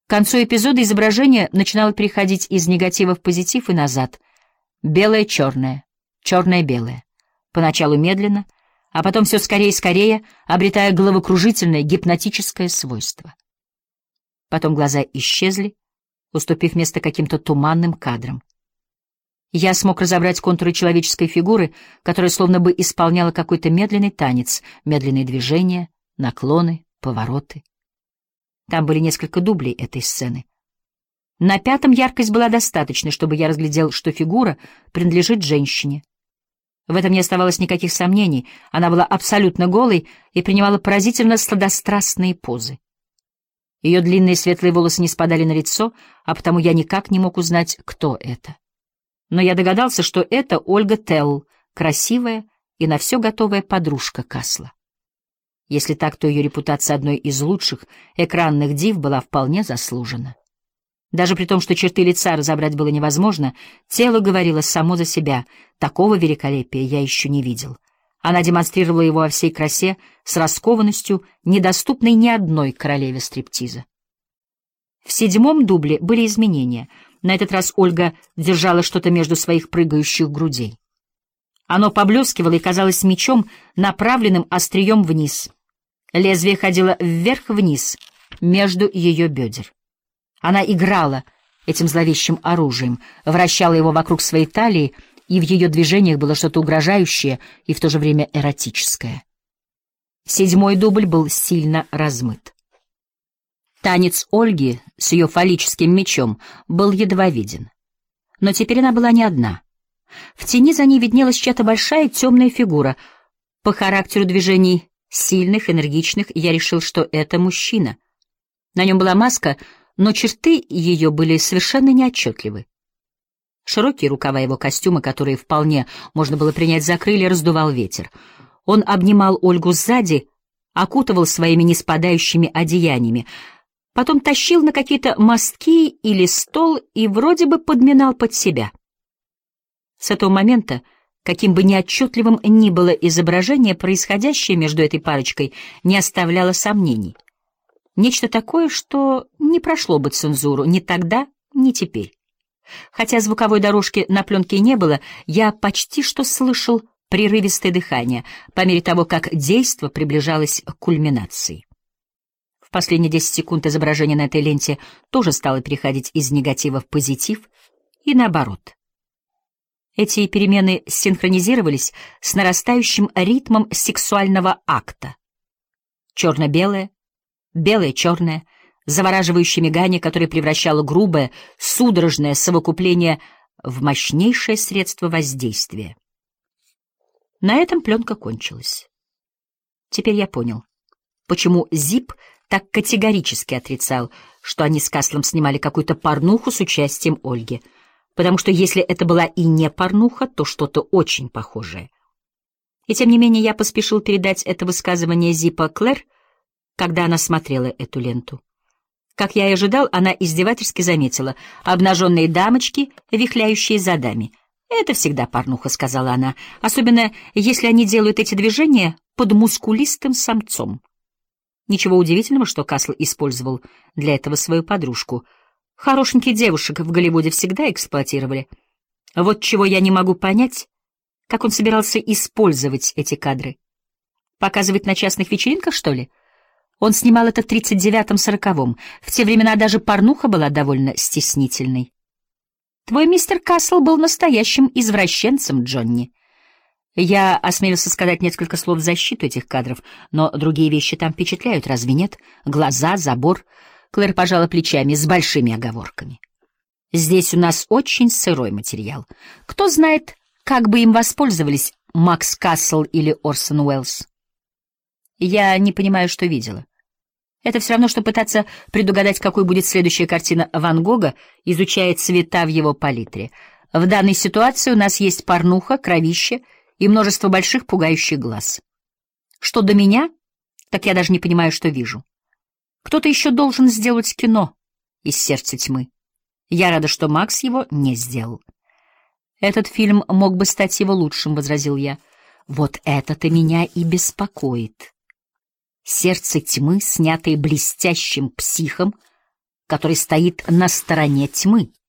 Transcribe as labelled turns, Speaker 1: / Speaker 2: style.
Speaker 1: К концу эпизода изображение начинало переходить из негатива в позитив и назад. Белое-черное, черное-белое. Поначалу медленно, а потом все скорее и скорее, обретая головокружительное гипнотическое свойство. Потом глаза исчезли, уступив место каким-то туманным кадрам. Я смог разобрать контуры человеческой фигуры, которая словно бы исполняла какой-то медленный танец, медленные движения, наклоны, повороты. Там были несколько дублей этой сцены. На пятом яркость была достаточной, чтобы я разглядел, что фигура принадлежит женщине. В этом не оставалось никаких сомнений. Она была абсолютно голой и принимала поразительно сладострастные позы. Ее длинные светлые волосы не спадали на лицо, а потому я никак не мог узнать, кто это. Но я догадался, что это Ольга Телл, красивая и на все готовая подружка Касла. Если так, то ее репутация одной из лучших экранных див была вполне заслужена. Даже при том, что черты лица разобрать было невозможно, тело говорило само за себя. Такого великолепия я еще не видел. Она демонстрировала его во всей красе, с раскованностью, недоступной ни одной королеве стриптиза. В седьмом дубле были изменения. На этот раз Ольга держала что-то между своих прыгающих грудей. Оно поблескивало и казалось мечом, направленным острием вниз. Лезвие ходило вверх-вниз, между ее бедер. Она играла этим зловещим оружием, вращала его вокруг своей талии, и в ее движениях было что-то угрожающее и в то же время эротическое. Седьмой дубль был сильно размыт. Танец Ольги с ее фаллическим мечом был едва виден. Но теперь она была не одна. В тени за ней виднелась чья-то большая темная фигура. По характеру движений сильных, энергичных, я решил, что это мужчина. На нем была маска, но черты ее были совершенно неотчетливы. Широкие рукава его костюма, которые вполне можно было принять за крылья, раздувал ветер. Он обнимал Ольгу сзади, окутывал своими неспадающими одеяниями, потом тащил на какие-то мостки или стол и вроде бы подминал под себя. С этого момента, каким бы неотчетливым ни было изображение, происходящее между этой парочкой не оставляло сомнений. Нечто такое, что не прошло бы цензуру ни тогда, ни теперь. Хотя звуковой дорожки на пленке не было, я почти что слышал прерывистое дыхание по мере того, как действо приближалось к кульминации. В последние 10 секунд изображение на этой ленте тоже стало переходить из негатива в позитив и наоборот. Эти перемены синхронизировались с нарастающим ритмом сексуального акта. Черно-белое, белое-черное, завораживающее мигание, которое превращало грубое, судорожное совокупление в мощнейшее средство воздействия. На этом пленка кончилась. Теперь я понял, почему Зип так категорически отрицал, что они с Каслом снимали какую-то порнуху с участием Ольги, потому что если это была и не порнуха, то что-то очень похожее. И тем не менее я поспешил передать это высказывание Зипа Клэр, когда она смотрела эту ленту. Как я и ожидал, она издевательски заметила: обнаженные дамочки, вихляющие задами. «Это всегда порнуха», — сказала она, «особенно если они делают эти движения под мускулистым самцом». Ничего удивительного, что Касл использовал для этого свою подружку. Хорошеньких девушек в Голливуде всегда эксплуатировали. Вот чего я не могу понять, как он собирался использовать эти кадры. Показывать на частных вечеринках, что ли? Он снимал это в 39-40. В те времена даже порнуха была довольно стеснительной. Твой мистер Касл был настоящим извращенцем, Джонни. Я осмелился сказать несколько слов в защиту этих кадров, но другие вещи там впечатляют, разве нет? Глаза, забор. Клэр пожала плечами с большими оговорками. Здесь у нас очень сырой материал. Кто знает, как бы им воспользовались Макс Касл или Орсон Уэллс. Я не понимаю, что видела. Это все равно, что пытаться предугадать, какой будет следующая картина Ван Гога, изучая цвета в его палитре. В данной ситуации у нас есть порнуха, кровище и множество больших пугающих глаз. Что до меня, так я даже не понимаю, что вижу. Кто-то еще должен сделать кино из «Сердца тьмы». Я рада, что Макс его не сделал. «Этот фильм мог бы стать его лучшим», — возразил я. «Вот это-то меня и беспокоит». «Сердце тьмы», снятое блестящим психом, который стоит на стороне тьмы.